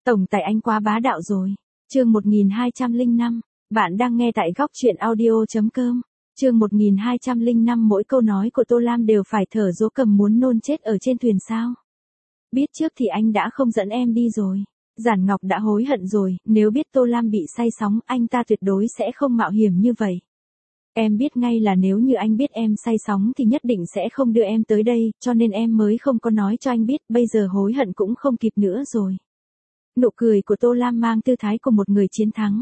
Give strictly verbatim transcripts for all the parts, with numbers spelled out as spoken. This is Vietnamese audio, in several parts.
Tổng tài anh quá bá đạo rồi. Chương một nghìn hai trăm lẻ năm, bạn đang nghe tại góc truyện audio chấm com. Chương một nghìn hai trăm lẻ năm mỗi câu nói của Tô Lam đều phải thở dỗ cầm muốn nôn chết ở trên thuyền sao. Biết trước thì anh đã không dẫn em đi rồi. Giản Ngọc đã hối hận rồi, nếu biết Tô Lam bị say sóng, anh ta tuyệt đối sẽ không mạo hiểm như vậy. Em biết ngay là nếu như anh biết em say sóng thì nhất định sẽ không đưa em tới đây, cho nên em mới không có nói cho anh biết, bây giờ hối hận cũng không kịp nữa rồi. Nụ cười của Tô Lam mang tư thái của một người chiến thắng.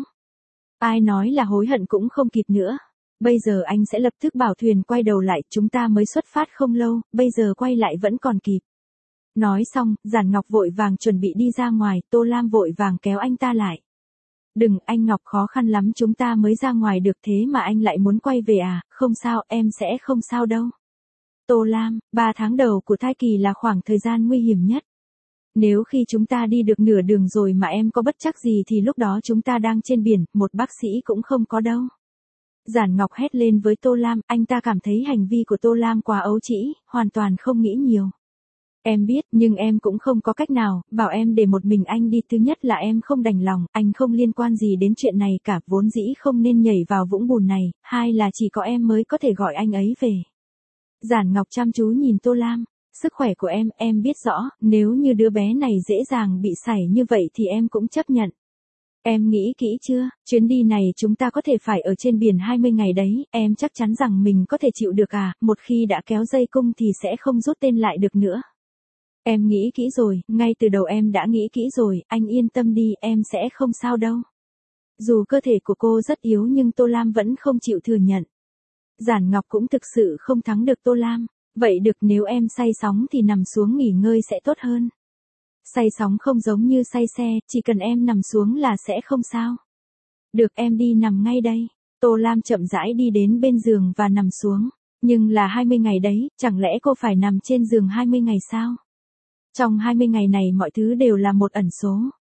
Ai nói là hối hận cũng không kịp nữa. Bây giờ anh sẽ lập tức bảo thuyền quay đầu lại, chúng ta mới xuất phát không lâu, bây giờ quay lại vẫn còn kịp. Nói xong, Giản Ngọc vội vàng chuẩn bị đi ra ngoài, Tô Lam vội vàng kéo anh ta lại. Đừng, anh Ngọc, khó khăn lắm chúng ta mới ra ngoài được, thế mà anh lại muốn quay về à? Không sao, em sẽ không sao đâu. Tô Lam, ba tháng đầu của thai kỳ là khoảng thời gian nguy hiểm nhất. Nếu khi chúng ta đi được nửa đường rồi mà em có bất trắc gì thì lúc đó chúng ta đang trên biển, một bác sĩ cũng không có đâu. Giản Ngọc hét lên với Tô Lam, anh ta cảm thấy hành vi của Tô Lam quá ấu trĩ, hoàn toàn không nghĩ nhiều. Em biết, nhưng em cũng không có cách nào, bảo em để một mình anh đi, thứ nhất là em không đành lòng, anh không liên quan gì đến chuyện này cả, vốn dĩ không nên nhảy vào vũng bùn này, hai là chỉ có em mới có thể gọi anh ấy về. Giản Ngọc chăm chú nhìn Tô Lam, sức khỏe của em, em biết rõ, nếu như đứa bé này dễ dàng bị sảy như vậy thì em cũng chấp nhận. Em nghĩ kỹ chưa, chuyến đi này chúng ta có thể phải ở trên biển hai mươi ngày đấy, em chắc chắn rằng mình có thể chịu được à, một khi đã kéo dây cung thì sẽ không rút tên lại được nữa. Em nghĩ kỹ rồi, ngay từ đầu em đã nghĩ kỹ rồi, anh yên tâm đi, em sẽ không sao đâu. Dù cơ thể của cô rất yếu nhưng Tô Lam vẫn không chịu thừa nhận. Giản Ngọc cũng thực sự không thắng được Tô Lam. Vậy được, nếu em say sóng thì nằm xuống nghỉ ngơi sẽ tốt hơn. Say sóng không giống như say xe, chỉ cần em nằm xuống là sẽ không sao. Được, em đi nằm ngay đây. Tô Lam chậm rãi đi đến bên giường và nằm xuống. Nhưng là hai mươi ngày đấy, chẳng lẽ cô phải nằm trên giường hai mươi ngày sao? Trong hai mươi ngày này mọi thứ đều là một ẩn số.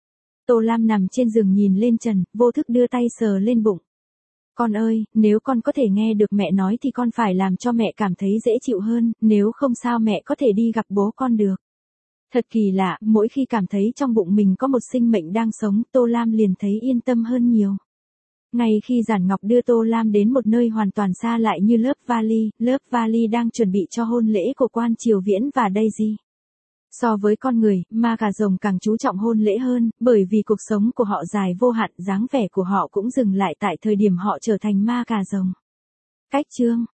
Tô Lam nằm trên giường nhìn lên trần, vô thức đưa tay sờ lên bụng. Con ơi, nếu con có thể nghe được mẹ nói thì con phải làm cho mẹ cảm thấy dễ chịu hơn, nếu không sao mẹ có thể đi gặp bố con được. Thật kỳ lạ, mỗi khi cảm thấy trong bụng mình có một sinh mệnh đang sống, Tô Lam liền thấy yên tâm hơn nhiều. Ngay khi Giản Ngọc đưa Tô Lam đến một nơi hoàn toàn xa lại như Lớp Valley, Lớp Valley đang chuẩn bị cho hôn lễ của Quan Triều Viễn và Daisy. So với con người, ma cà rồng càng chú trọng hôn lễ hơn, bởi vì cuộc sống của họ dài vô hạn, dáng vẻ của họ cũng dừng lại tại thời điểm họ trở thành ma cà rồng. Cách chương